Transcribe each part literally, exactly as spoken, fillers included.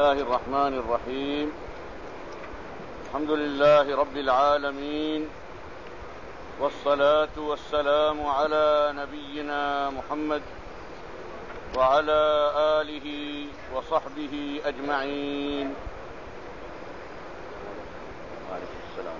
الله الرحمن الرحيم. الحمد لله رب العالمين، والصلاة والسلام على نبينا محمد وعلى آله وصحبه أجمعين. وعليكم السلام.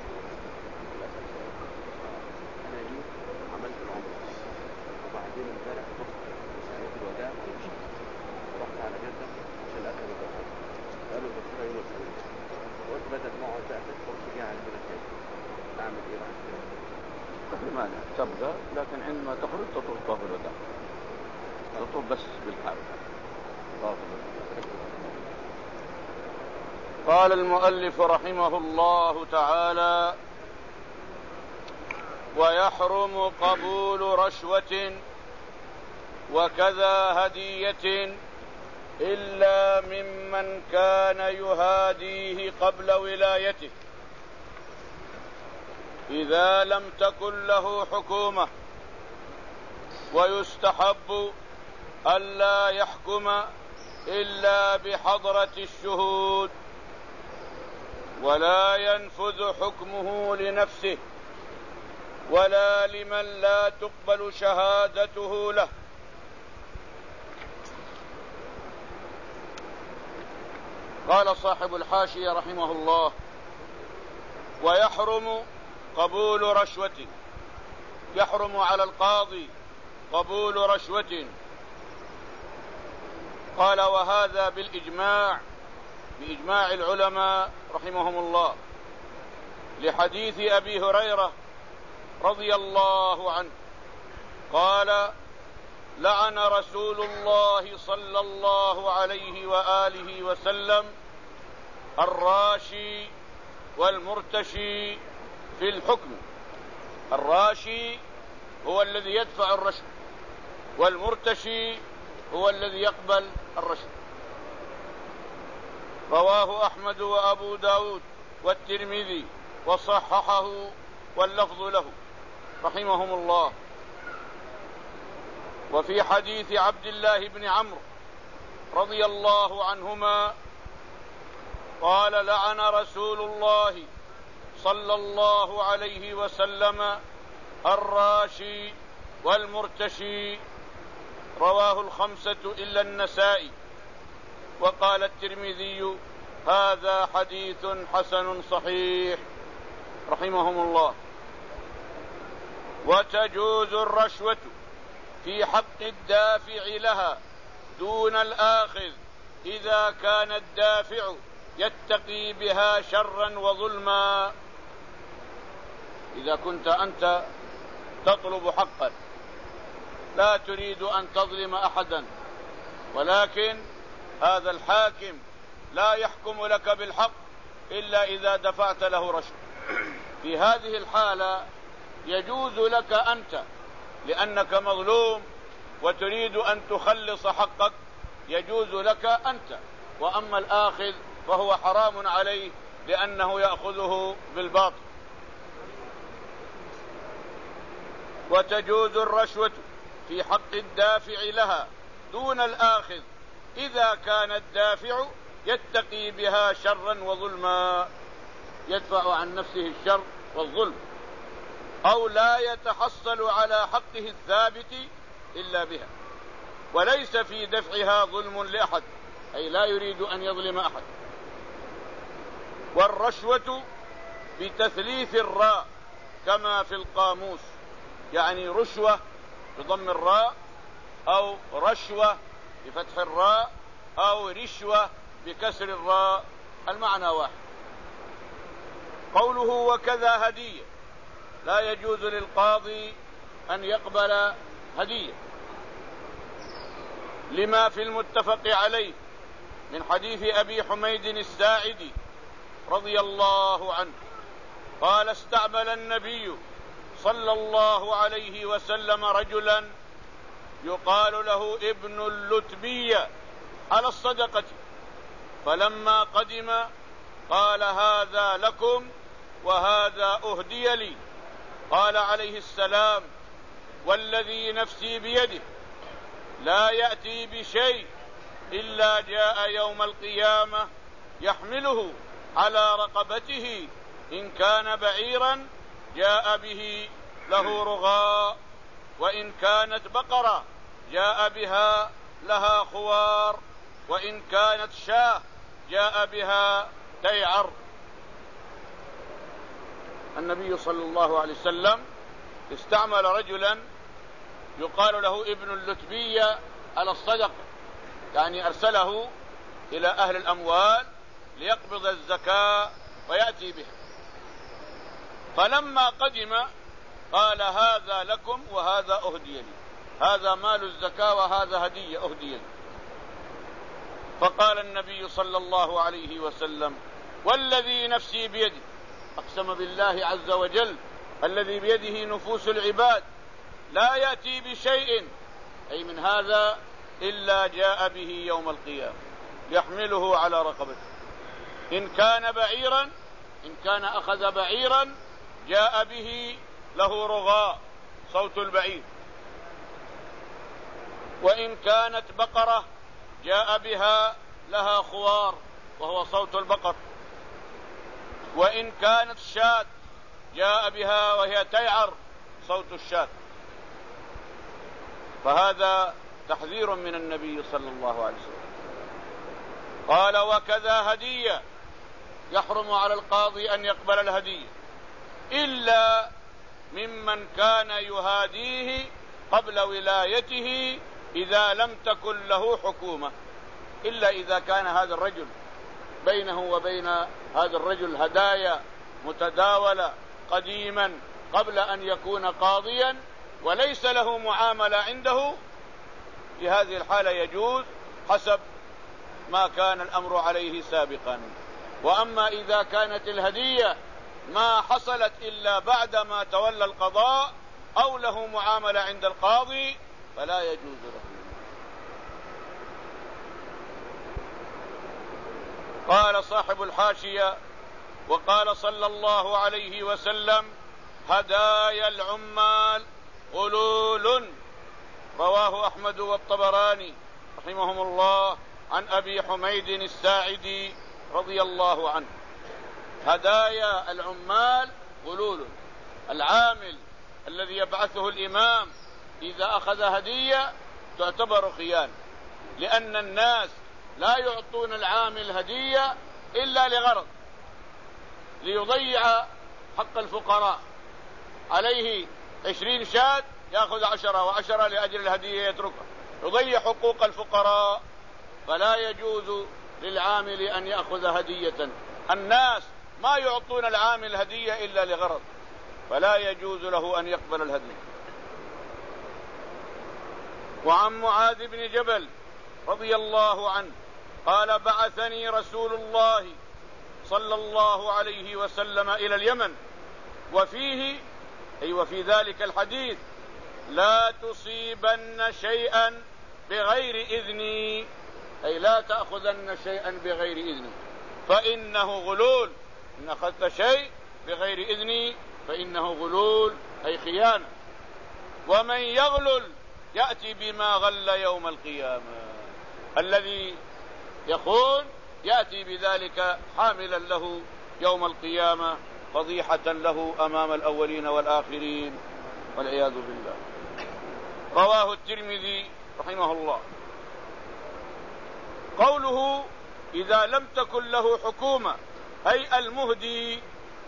أنا اليوم عملت العمرة وبعدين امبارح رحت ساعات الوداع ومشيت رحت على جدة عشان أركب الدكتور. قالوا الدكتور يوم الخميس، قلت بدل ما أقعد بقى في الفرصة دي عندنا تاني أعمل إيه بعد كده؟ لماذا تبدأ، لكن عندما تخرج تطوف طواف الوداع، تطوف بس بالحال طواف الوداع. قال المؤلف رحمه الله تعالى: ويحرم قبول رشوة وكذا هدية إلا ممن كان يهاديه قبل ولايته إذا لم تكن له حكومة، ويستحب ألا يحكم إلا بحضرة الشهود، ولا ينفذ حكمه لنفسه ولا لمن لا تقبل شهادته له. قال صاحب الحاشية رحمه الله: ويحرم قبول رشوة، يحرم على القاضي قبول رشوة. قال: وهذا بالإجماع، بإجماع العلماء رحمهم الله، لحديث أبي هريرة رضي الله عنه قال: لعن رسول الله صلى الله عليه وآله وسلم الراشي والمرتشي في الحكم. الراشي هو الذي يدفع الرشوة، والمرتشي هو الذي يقبل الرشوة. رواه أحمد وأبو داود والترمذي وصححه واللفظ له رحمهم الله. وفي حديث عبد الله بن عمرو رضي الله عنهما قال: لعن رسول الله صلى الله عليه وسلم الراشي والمرتشي. رواه الخمسة إلا النسائي. وقال الترمذي: هذا حديث حسن صحيح رحمهم الله. وتجوز الرشوة في حق الدافع لها دون الآخذ إذا كان الدافع يتقي بها شرا وظلما. إذا كنت أنت تطلب حقا لا تريد أن تظلم أحدا، ولكن هذا الحاكم لا يحكم لك بالحق إلا إذا دفعت له رشوة، في هذه الحالة يجوز لك أنت لأنك مظلوم وتريد أن تخلص حقك، يجوز لك أنت. وأما الآخذ فهو حرام عليه لأنه يأخذه بالباطل. وتجوز الرشوة في حق الدافع لها دون الآخذ إذا كان الدافع يتقي بها شرا وظلما، يدفع عن نفسه الشر والظلم، أو لا يتحصل على حقه الثابت إلا بها، وليس في دفعها ظلم لأحد، أي لا يريد أن يظلم أحد. والرشوة بتثليث الراء كما في القاموس، يعني رشوة بضم الراء، أو رشوة بفتح الراء، أو رشوة بكسر الراء، المعنى واحد. قوله وكذا هدية، لا يجوز للقاضي أن يقبل هدية لما في المتفق عليه من حديث أبي حميد الساعدي رضي الله عنه قال: استعمل النبي صلى الله عليه وسلم رجلا يقال له ابن اللتبية على الصدقة، فلما قدم قال: هذا لكم وهذا أهدي لي. قال عليه السلام: والذي نفسي بيده لا يأتي بشيء إلا جاء يوم القيامة يحمله على رقبته، إن كان بعيرا جاء به له رغاء، وإن كانت بقرة جاء بها لها خوار، وإن كانت شاة جاء بها تيعر. النبي صلى الله عليه وسلم استعمل رجلا يقال له ابن اللتبية على الصدقة، يعني أرسله إلى أهل الأموال ليقبض الزكاة ويأتي بها. فلما قدم قال: هذا لكم وهذا أهدي لي، هذا مال الزكاة وهذا هدية أهدي لي. فقال النبي صلى الله عليه وسلم: والذي نفسي بيده، أقسم بالله عز وجل الذي بيده نفوس العباد، لا يأتي بشيء أي من هذا إلا جاء به يوم القيامة يحمله على رقبته، إن كان بعيرا، إن كان أخذ بعيرا جاء به له رغاء صوت البعير، وإن كانت بقرة جاء بها لها خوار وهو صوت البقر، وإن كانت شاة جاء بها وهي تيعر صوت الشاة. فهذا تحذير من النبي صلى الله عليه وسلم. قال: وكذا هدية، يحرم على القاضي أن يقبل الهدية إلا ممن كان يهاديه قبل ولايته إذا لم تكن له حكومة، إلا إذا كان هذا الرجل بينه وبين هذا الرجل هدايا متداولة قديما قبل أن يكون قاضيا وليس له معاملة عنده، في هذه الحالة يجوز حسب ما كان الأمر عليه سابقا. وأما إذا كانت الهدية ما حصلت إلا بعدما تولى القضاء أو له معاملة عند القاضي فلا يجوز له. قال صاحب الحاشية: وقال صلى الله عليه وسلم: هدايا العمال غلول. رواه أحمد والطبراني رحمهم الله عن أبي حميد الساعدي رضي الله عنه. هدايا العمال غلول، العامل الذي يبعثه الإمام إذا أخذ هدية تعتبر خيانة، لأن الناس لا يعطون العامل هدية إلا لغرض، ليضيع حق الفقراء، عليه عشرين شاة يأخذ عشرة وعشرة لأجل الهدية يتركها، يضيع حقوق الفقراء. فلا يجوز للعامل أن يأخذ هدية، الناس ما يعطون العامل هدية إلا لغرض، فلا يجوز له أن يقبل الهدية. وعن معاذ بن جبل رضي الله عنه قال: بعثني رسول الله صلى الله عليه وسلم إلى اليمن، وفيه أي وفي ذلك الحديث: لا تصيبن شيئا بغير إذني، أي لا تأخذن شيئا بغير إذني فإنه غلول، إن أخذت شيء بغير إذني فإنه غلول أي خيانة. ومن يغلل يأتي بما غل يوم القيامة، الذي يخون يأتي بذلك حاملا له يوم القيامة فضيحة له أمام الأولين والآخرين والعياذ بالله. رواه الترمذي رحمه الله. قوله: إذا لم تكن له حكومة، أي المهدي،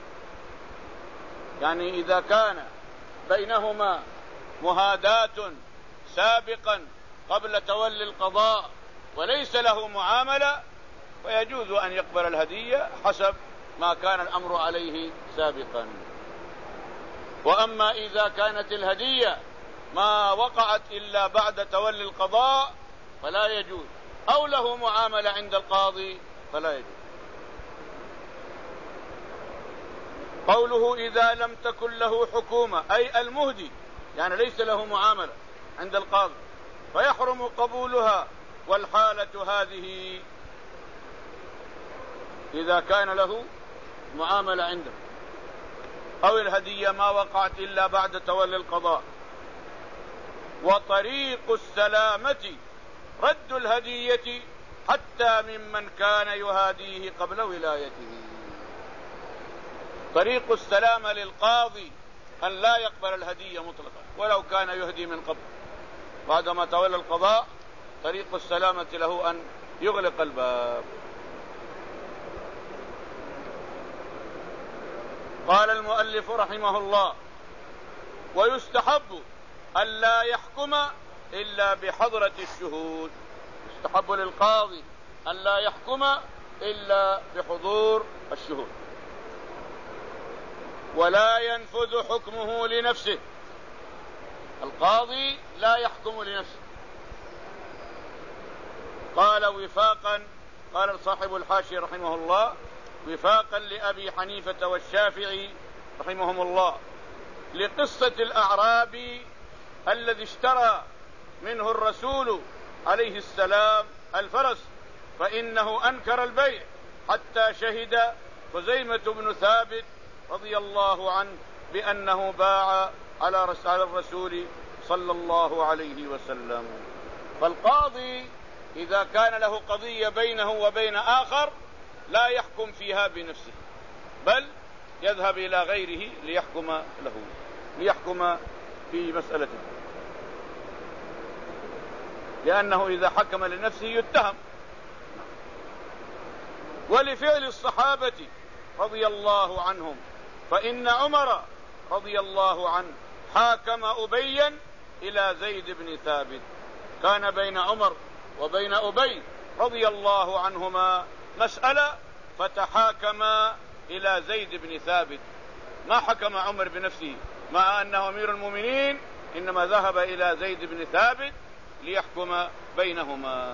يعني إذا كان بينهما مهاداة سابقا قبل تولي القضاء وليس له معاملة فيجوز أن يقبل الهدية حسب ما كان الأمر عليه سابقا. وأما إذا كانت الهدية ما وقعت إلا بعد تولي القضاء فلا يجوز، أو له معاملة عند القاضي فلا يجوز. قوله: إذا لم تكن له حكومة، أي المهدي، يعني ليس له معاملة عند القاضي فيحرم قبولها. والحالة هذه إذا كان له معاملة عنده أو الهدية ما وقعت إلا بعد تولي القضاء. وطريق السلامة رد الهدية حتى ممن كان يهاديه قبل ولايته. طريق السلامة للقاضي أن لا يقبل الهدية مطلقا ولو كان يهدي من قبل، بعدما تولى القضاء طريق السلامة له أن يغلق الباب. قال المؤلف رحمه الله: ويستحب أن لا يحكم إلا بحضرة الشهود. يستحب للقاضي أن لا يحكم إلا بحضور الشهود، ولا ينفذ حكمه لنفسه. القاضي لا يحكم لنفسه. قال وفاقا، قال صاحب الحاشية رحمه الله: وفاقا لأبي حنيفة والشافعي رحمهم الله لقصة الأعرابي الذي اشترى منه الرسول عليه السلام الفرس، فإنه أنكر البيع حتى شهد خزيمة بن ثابت رضي الله عنه بأنه باع على الرسول صلى الله عليه وسلم. فالقاضي إذا كان له قضية بينه وبين آخر لا يحكم فيها بنفسه، بل يذهب إلى غيره ليحكم له، ليحكم في مسألته، لأنه إذا حكم لنفسه يتهم. ولفعل الصحابة رضي الله عنهم، فإن عمر رضي الله عنه حاكم أبيا إلى زيد بن ثابت. كان بين عمر وبين أبي رضي الله عنهما مسألة فتحاكما إلى زيد بن ثابت. ما حكم عمر بنفسه مع أنه أمير المؤمنين، إنما ذهب إلى زيد بن ثابت ليحكم بينهما.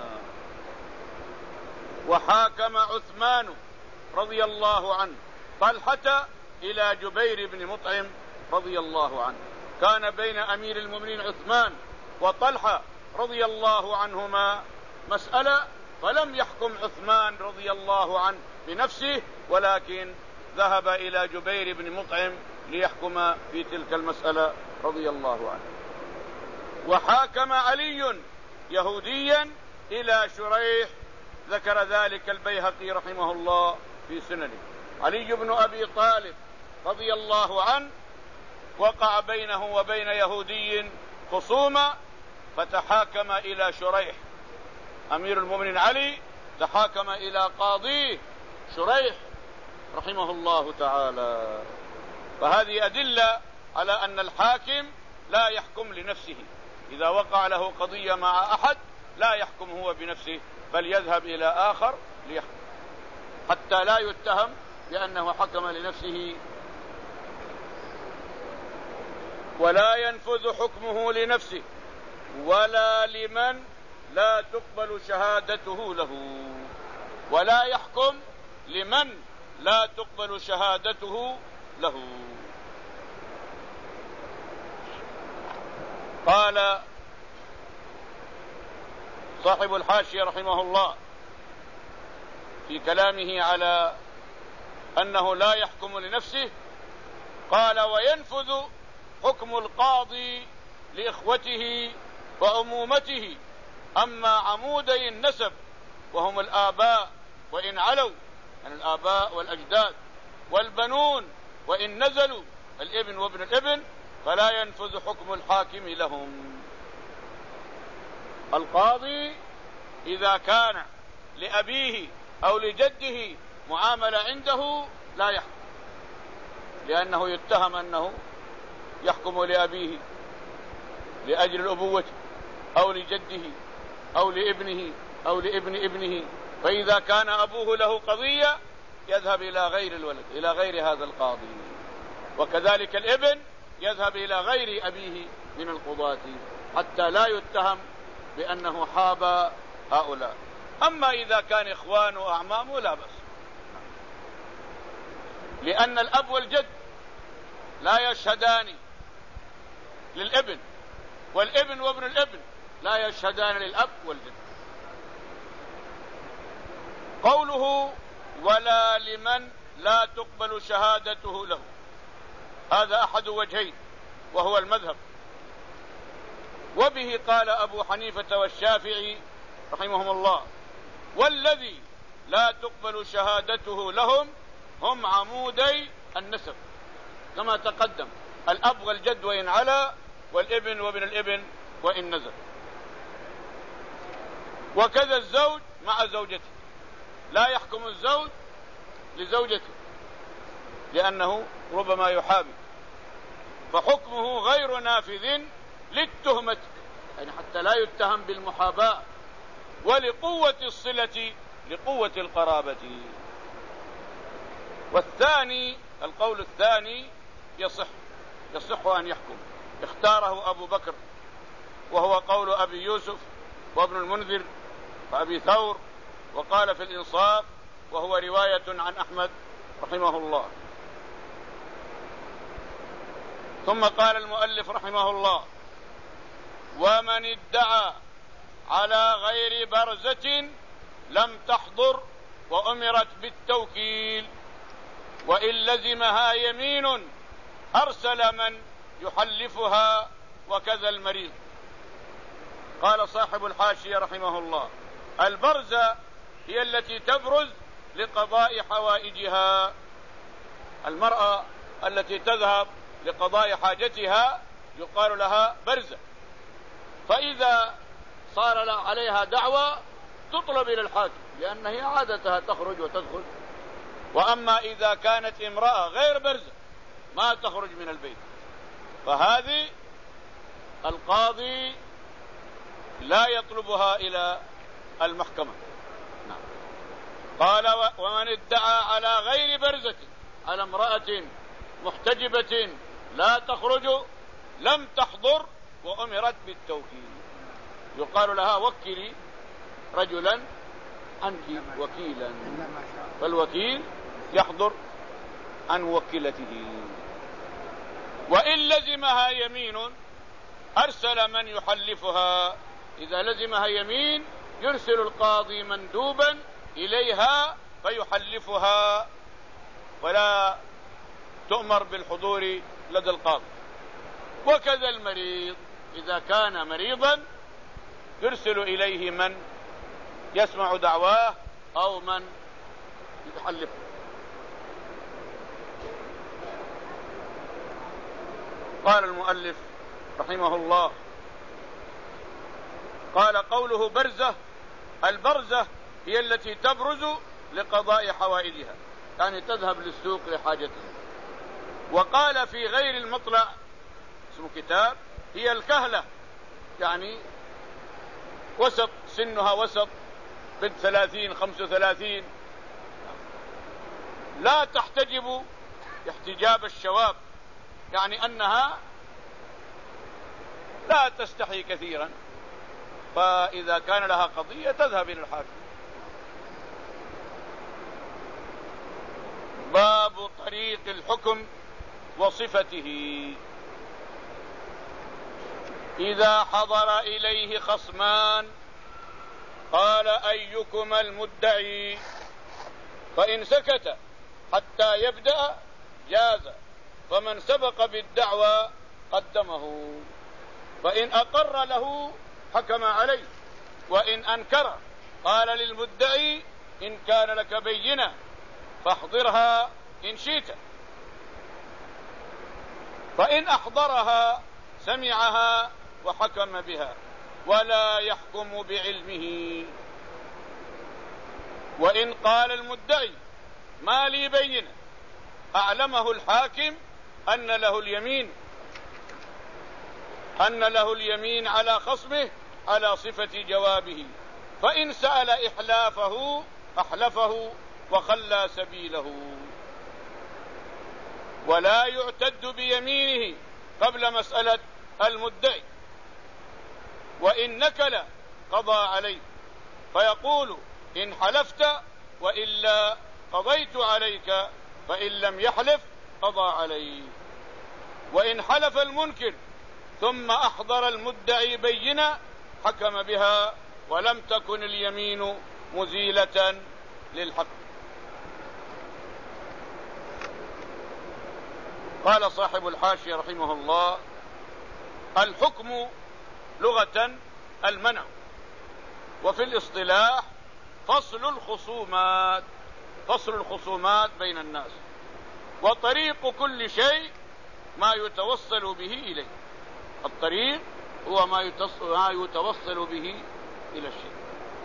وحاكم عثمان رضي الله عنه طلحة إلى جبير بن مطعم رضي الله عنه. كان بين أمير المؤمنين عثمان وطلحة رضي الله عنهما مسألة، فلم يحكم عثمان رضي الله عنه بنفسه، ولكن ذهب إلى جبير بن مطعم ليحكم في تلك المسألة رضي الله عنه. وحاكم علي يهوديا إلى شريح، ذكر ذلك البيهقي رحمه الله في سننه. علي بن أبي طالب رضي الله عنه وقع بينه وبين يهودي خصومة، فتحاكم إلى شريح. أمير المؤمنين علي تحاكم إلى قاضيه شريح رحمه الله تعالى. فهذه أدلة على أن الحاكم لا يحكم لنفسه. إذا وقع له قضية مع أحد لا يحكم هو بنفسه، بل يذهب إلى آخر ليحكم، حتى لا يتهم بأنه حكم لنفسه. ولا ينفذ حكمه لنفسه ولا لمن لا تقبل شهادته له. ولا يحكم لمن لا تقبل شهادته له. قال صاحب الحاشية رحمه الله في كلامه على أنه لا يحكم لنفسه، قال: وينفذ حكم القاضي لإخوته وعمومته، أما عمودي النسب وهم الآباء وإن علوا، يعني الآباء والأجداد، والبنون وإن نزلوا، الابن وابن الابن، فلا ينفذ حكم الحاكم لهم. القاضي إذا كان لأبيه أو لجده معاملة عنده لا يحكم، لأنه يتهم أنه يحكم لأبيه لأجل الأبوة أو لجده أو لابنه أو لابن ابنه. فإذا كان أبوه له قضية يذهب إلى غير الولد، إلى غير هذا القاضي. وكذلك الابن يذهب إلى غير أبيه من القضاة حتى لا يتهم بأنه حاب هؤلاء. أما إذا كان إخوان وأعمام لا بأس، لأن الأب والجد لا يشهدان للابن، والابن وابن الابن لا يشهدان للأب والجد. قوله: ولا لمن لا تقبل شهادته له، هذا أحد وجهين وهو المذهب. وبه قال أبو حنيفة والشافعي رحمهم الله. والذي لا تقبل شهادته لهم هم عمودي النسب كما تقدم، الأب والجد وإن علا، والابن وابن الابن وإن نزل. وكذا الزوج مع زوجته، لا يحكم الزوج لزوجته لأنه ربما يحابي، فحكمه غير نافذ للتهمة، يعني حتى لا يتهم بالمحاباة، ولقوة الصلة لقوة القرابة. والثاني القول الثاني يصح يصح أن يحكم، اختاره أبو بكر، وهو قول أبي يوسف وابن المنذر وأبي ثور، وقال في الإنصاف، وهو رواية عن أحمد رحمه الله. ثم قال المؤلف رحمه الله: ومن ادعى على غير برزة لم تحضر وأمرت بالتوكيل، وإن لزمها يمين أرسل من يحلفها، وكذا المريض. قال صاحب الحاشية رحمه الله: البرزة هي التي تبرز لقضاء حوائجها، المرأة التي تذهب لقضاء حاجتها يقال لها برزة، فإذا صار عليها دعوة تطلب إلى الحاكم، لأن هي عادتها تخرج وتدخل. وأما إذا كانت امرأة غير برزة ما تخرج من البيت، فهذه القاضي لا يطلبها إلى المحكمة. نعم. قال: ومن ادعى على غير برزة، على امرأة محتجبة لا تخرج لم تحضر وأمرت بالتوكيل، يقال لها: وكلي رجلا عنك وكيلا، فالوكيل يحضر عن وكلته. وإن لزمها يمين أرسل من يحلفها، إذا لزمها يمين يرسل القاضي مندوبا إليها فيحلفها، ولا تؤمر بالحضور لدى القاضي. وكذا المريض، إذا كان مريضا يرسل إليه من يسمع دعواه أو من يحلفه. قال المؤلف رحمه الله: قال قوله برزة، البرزة هي التي تبرز لقضاء حوائجها، يعني تذهب للسوق لحاجتها. وقال في غير المطلع اسم كتاب: هي الكهلة، يعني وسط سنها وسط، بنت ثلاثين خمس وثلاثين، لا تحتجب احتجاب الشواب، يعني أنها لا تستحي كثيرا، فإذا كان لها قضية تذهب إلى الحاكم. باب طريق الحكم وصفته. إذا حضر إليه خصمان قال: أيكما المدعي؟ فإن سكت حتى يبدأ جاز، فمن سبق بالدعوى قدمه، فإن أقر له حكم عليه، وإن أنكر قال للمدعي: إن كان لك بينة فاحضرها إن شئت، فإن أحضرها سمعها وحكم بها، ولا يحكم بعلمه. وإن قال المدعي: ما لي بينة، أعلمه الحاكم أن له اليمين أن له اليمين على خصمه على صفة جوابه، فإن سأل إحلافه أحلفه وخلى سبيله، ولا يعتد بيمينه قبل مسألة المدعي. وإن نكل قضى عليه، فيقول: إن حلفت وإلا قضيت عليك، فإن لم يحلف قضى عليه. وإن حلف المنكر ثم أحضر المدعي بينة حكم بها، ولم تكن اليمين مزيلة للحق. قال صاحب الحاشية رحمه الله: الحكم لغة المنع، وفي الاصطلاح فصل الخصومات، فصل الخصومات بين الناس، وطريق كل شيء ما يتوصل به إليه. الطريق هو ما يتوصل به إلى الشيء.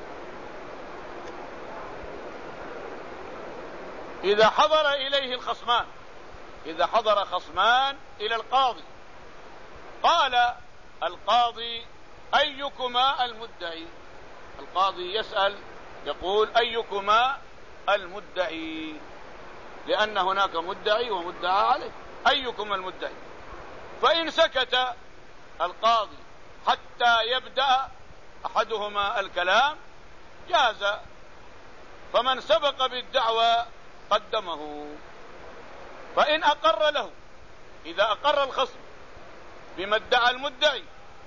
إذا حضر إليه الخصمان، إذا حضر خصمان إلى القاضي، قال القاضي أيكما المدعي؟ القاضي يسأل يقول أيكما المدعي، لأن هناك مدعي ومدعى عليه، أيكم المدعي؟ فإن سكت القاضي حتى يبدأ أحدهما الكلام جاز، فمن سبق بالدعوى قدمه. فإن أقر له، إذا أقر الخصم بما ادعى المدعي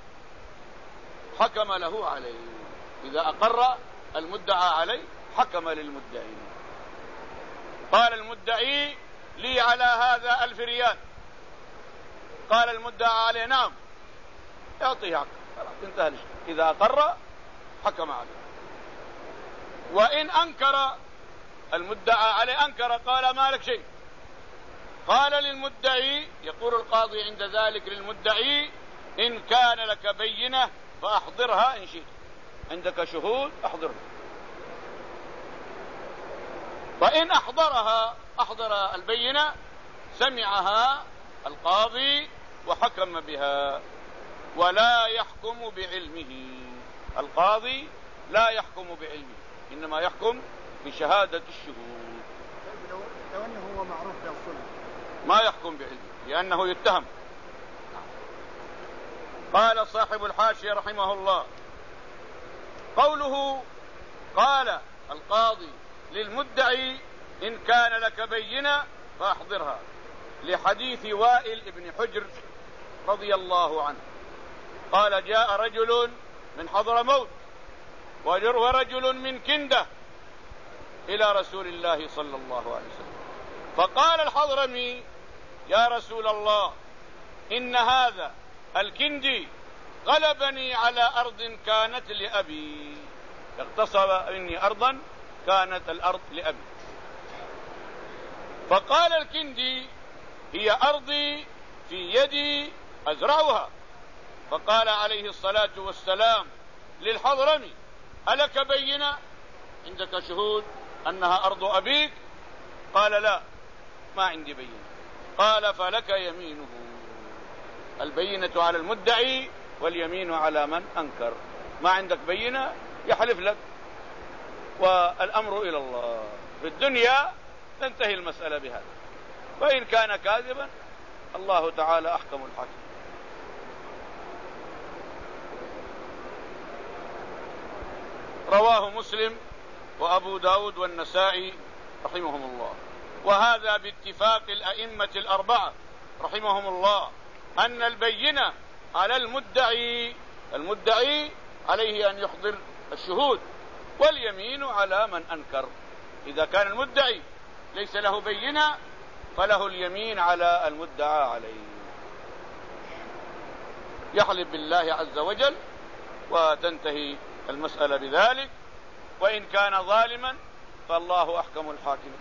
حكم له عليه، إذا أقر المدعى عليه حكم للمدعي. قال المدعي لي على هذا ألف ريال، قال المدعى عليه نعم، يعطيه حق، انتهى الشيء. إذا أقر حكم عليه. وإن أنكر المدعى عليه، أنكر قال ما لك شيء، قال للمدعي، يقول القاضي عند ذلك للمدعي إن كان لك بينة فأحضرها إن شئت، عندك شهود أحضرها. فإن أحضرها، أحضر البينة، سمعها القاضي وحكم بها، ولا يحكم بعلمه. القاضي لا يحكم بعلمه، إنما يحكم بشهادة الشهود. لو أنه هو معروف بالصلة ما يحكم بعلمه لأنه يتهم. قال صاحب الحاشية رحمه الله: قوله قال القاضي للمدعي إن كان لك بينة فأحضرها، لحديث وائل ابن حجر رضي الله عنه قال: جاء رجل من حضرموت ورجل من كندة إلى رسول الله صلى الله عليه وسلم، فقال الحضرمي: يا رسول الله، إن هذا الكندي غلبني على أرض كانت لأبي، اغتصب مني أرضا كانت الأرض لأبي. فقال الكندي: هي أرضي في يدي أزرعها. فقال عليه الصلاة والسلام للحضرمي: ألك بينة، عندك شهود أنها أرض أبيك؟ قال: لا، ما عندي بينة. قال: فلك يمينه، البينة على المدعي واليمين على من أنكر. ما عندك بينة يحلف لك، والأمر إلى الله. في الدنيا تنتهي المسألة بهذا، وإن كان كاذبا الله تعالى أحكم الحاكم. رواه مسلم وأبو داود والنسائي رحمهم الله. وهذا باتفاق الأئمة الأربعة رحمهم الله أن البينة على المدعي، المدعي عليه أن يحضر الشهود، واليمين على من أنكر. إذا كان المدعي ليس له بينة فله اليمين على المدعى عليه، يحلف بالله عز وجل وتنتهي المسألة بذلك. وإن كان ظالما فالله أحكم الحاكمين.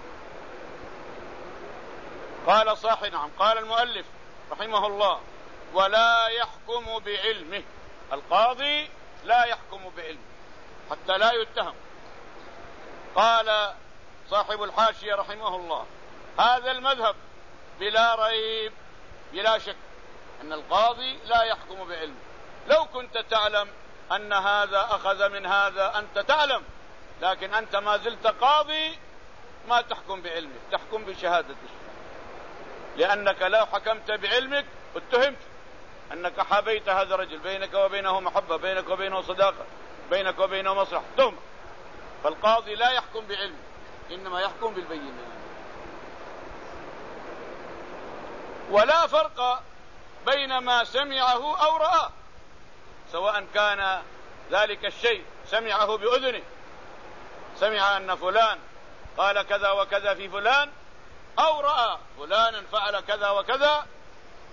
قال صاحب نعم قال المؤلف رحمه الله: ولا يحكم بعلمه، القاضي لا يحكم بعلمه حتى لا يتهم. قال صاحب الحاشية رحمه الله: هذا المذهب بلا ريب، بلا شك أن القاضي لا يحكم بعلمه. لو كنت تعلم أن هذا أخذ من هذا، أنت تعلم، لكن أنت ما زلت قاضي، ما تحكم بعلمك، تحكم بشهادة الشهود، لأنك لو حكمت بعلمك اتهمت أنك حبيت هذا الرجل، بينك وبينه محبة، بينك وبينه صداقة، بينك وبينه مصلحة، تهمة. فالقاضي لا يحكم بعلمه، إنما يحكم بالبينة. ولا فرق بين ما سمعه أو رآه، سواء كان ذلك الشيء سمعه بأذنه، سمع أن فلان قال كذا وكذا في فلان، أو رأى فلانا فعل كذا وكذا.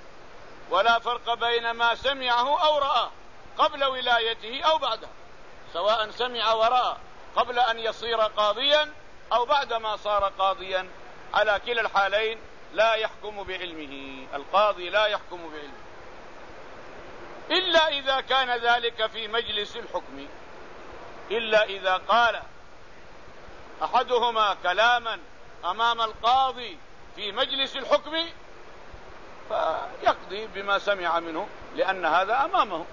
ولا فرق بين ما سمعه أو رآه قبل ولايته أو بعدها، سواء سمع ورأى قبل أن يصير قاضيا أو بعدما صار قاضيا، على كلا الحالين لا يحكم بعلمه، القاضي لا يحكم بعلمه إلا إذا كان ذلك في مجلس الحكم، إلا إذا قال أحدهما كلاما أمام القاضي في مجلس الحكم فيقضي بما سمع منه لأن هذا أمامه،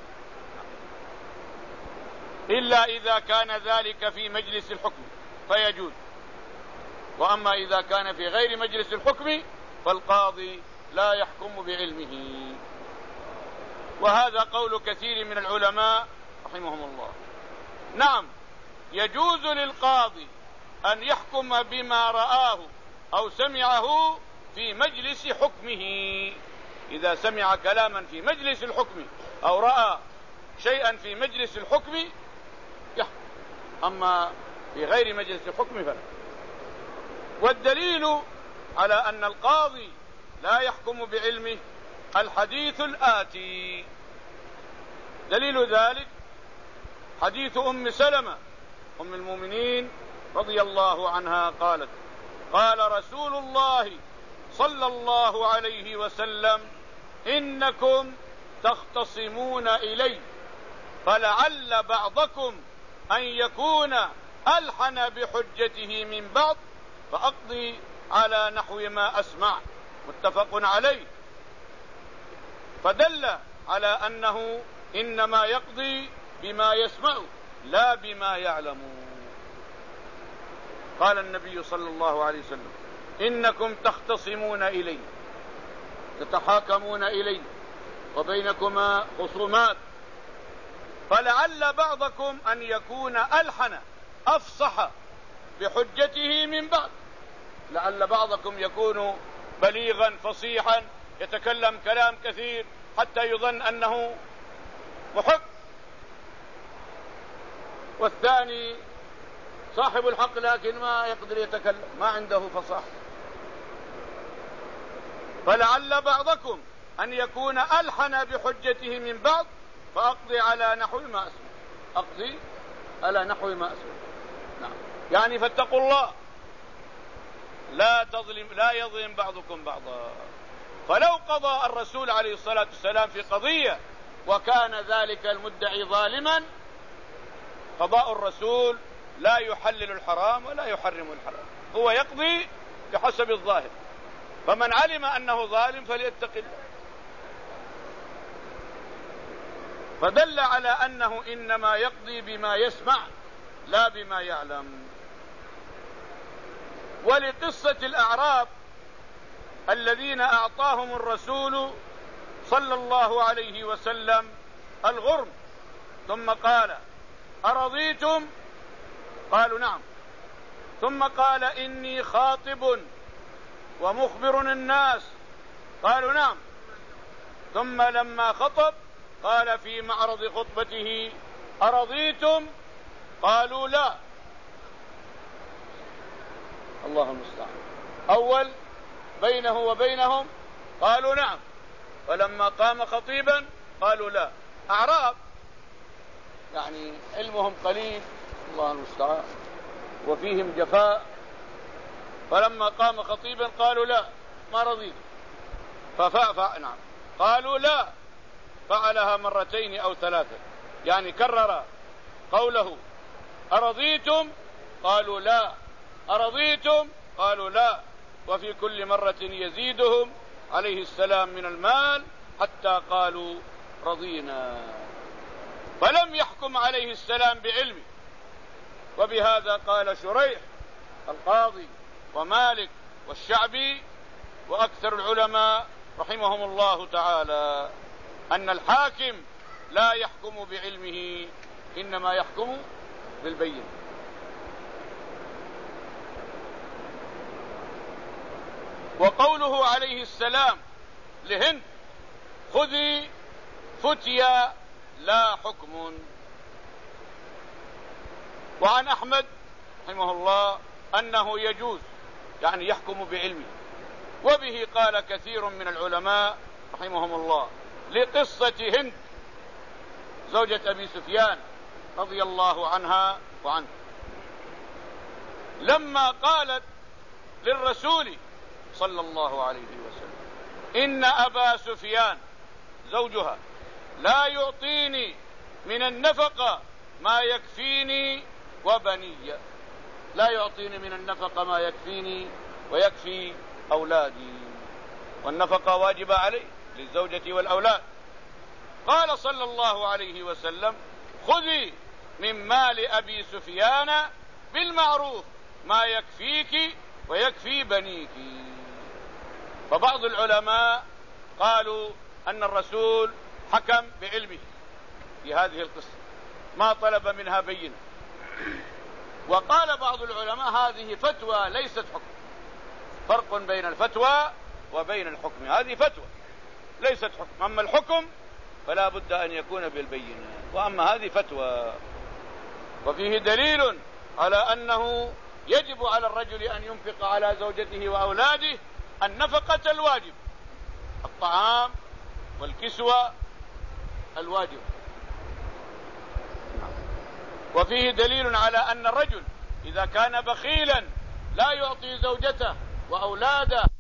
إلا إذا كان ذلك في مجلس الحكم فيجوز. وأما إذا كان في غير مجلس الحكم فالقاضي لا يحكم بعلمه. وهذا قول كثير من العلماء رحمهم الله. نعم، يجوز للقاضي أن يحكم بما رآه أو سمعه في مجلس حكمه، إذا سمع كلاما في مجلس الحكم أو رأى شيئا في مجلس الحكم يحكم، أما في غير مجلس الحكم فلا. والدليل على أن القاضي لا يحكم بعلمه الحديث الآتي. دليل ذلك حديث أم سلمة أم المؤمنين رضي الله عنها قالت: قال رسول الله صلى الله عليه وسلم: إنكم تختصمون إلي، فلعل بعضكم أن يكون ألحن بحجته من بعض، فأقضي على نحو ما أسمع. متفق عليه. فدل على أنه إنما يقضي بما يسمع لا بما يعلم. قال النبي صلى الله عليه وسلم: إنكم تختصمون إلي، تتحاكمون إلي وبينكما خصومات، فلعل بعضكم أن يكون ألحن أفصح بحجته من بعض، لعل بعضكم يكون بليغا فصيحا يتكلم كلام كثير حتى يظن أنه محق، والثاني صاحب الحق لكن ما يقدر يتكلم، ما عنده فصاحة. فلعل بعضكم أن يكون ألحن بحجته من بعض، فأقضي على نحو ما أسمع. أقضي على نحو ما أسمع. نعم. يعني فاتقوا الله، لا تظلم لا يظلم بعضكم بعضا. فلو قضى الرسول عليه الصلاة والسلام في قضية وكان ذلك المدعي ظالما، قضاء الرسول لا يحلل الحرام ولا يحرم الحرام، هو يقضي بحسب الظاهر. فمن علم أنه ظالم فليتق الله. فدل على أنه إنما يقضي بما يسمع لا بما يعلم. ولقصة الأعراب الذين أعطاهم الرسول صلى الله عليه وسلم الغرم ثم قال: أرضيتم؟ قالوا: نعم. ثم قال: إني خاطب ومخبر الناس. قالوا: نعم. ثم لما خطب قال في معرض خطبته: أرضيتم؟ قالوا: لا. الله المستعان. أول بينه وبينهم قالوا: نعم. ولما قام خطيبا قالوا: لا. أعراب يعني علمهم قليل، الله المستعان، وفيهم جفاء. فلما قام خطيبا قالوا: لا، ما رضيت. ففعفع. نعم. قالوا: لا. فعلها مرتين أو ثلاثة، يعني كرر قوله: أرضيتم؟ قالوا: لا. أرضيتم؟ قالوا: لا. وفي كل مرة يزيدهم عليه السلام من المال حتى قالوا: رضينا. فلم يحكم عليه السلام بعلمه. وبهذا قال شريح القاضي ومالك والشعبي وأكثر العلماء رحمهم الله تعالى أن الحاكم لا يحكم بعلمه، إنما يحكم بالبينة. وقوله عليه السلام لهند: خذي فتيا لا حكم. وعن أحمد رحمه الله أنه يجوز، يعني يحكم بعلمه. وبه قال كثير من العلماء رحمهم الله لقصة هند زوجة أبي سفيان رضي الله عنها وعنه لما قالت للرسول صلى الله عليه وسلم إن أبا سفيان زوجها لا يعطيني من النفقة ما يكفيني وبني، لا يعطيني من النفقة ما يكفيني ويكفي أولادي، والنفقة واجبة عليه للزوجة والأولاد. قال صلى الله عليه وسلم خذي من مال أبي سفيان بالمعروف ما يكفيك ويكفي بنيك. فبعض العلماء قالوا أن الرسول حكم بعلمه في هذه القصة، ما طلب منها بينة. وقال بعض العلماء هذه فتوى ليست حكم، فرق بين الفتوى وبين الحكم، هذه فتوى ليست حكم، أما الحكم فلا بد أن يكون بالبينة، وأما هذه فتوى. وفيه دليل على أنه يجب على الرجل أن ينفق على زوجته وأولاده النفقة الواجب، الطعام والكسوة الواجب. وفيه دليل على أن الرجل إذا كان بخيلا لا يعطي زوجته وأولاده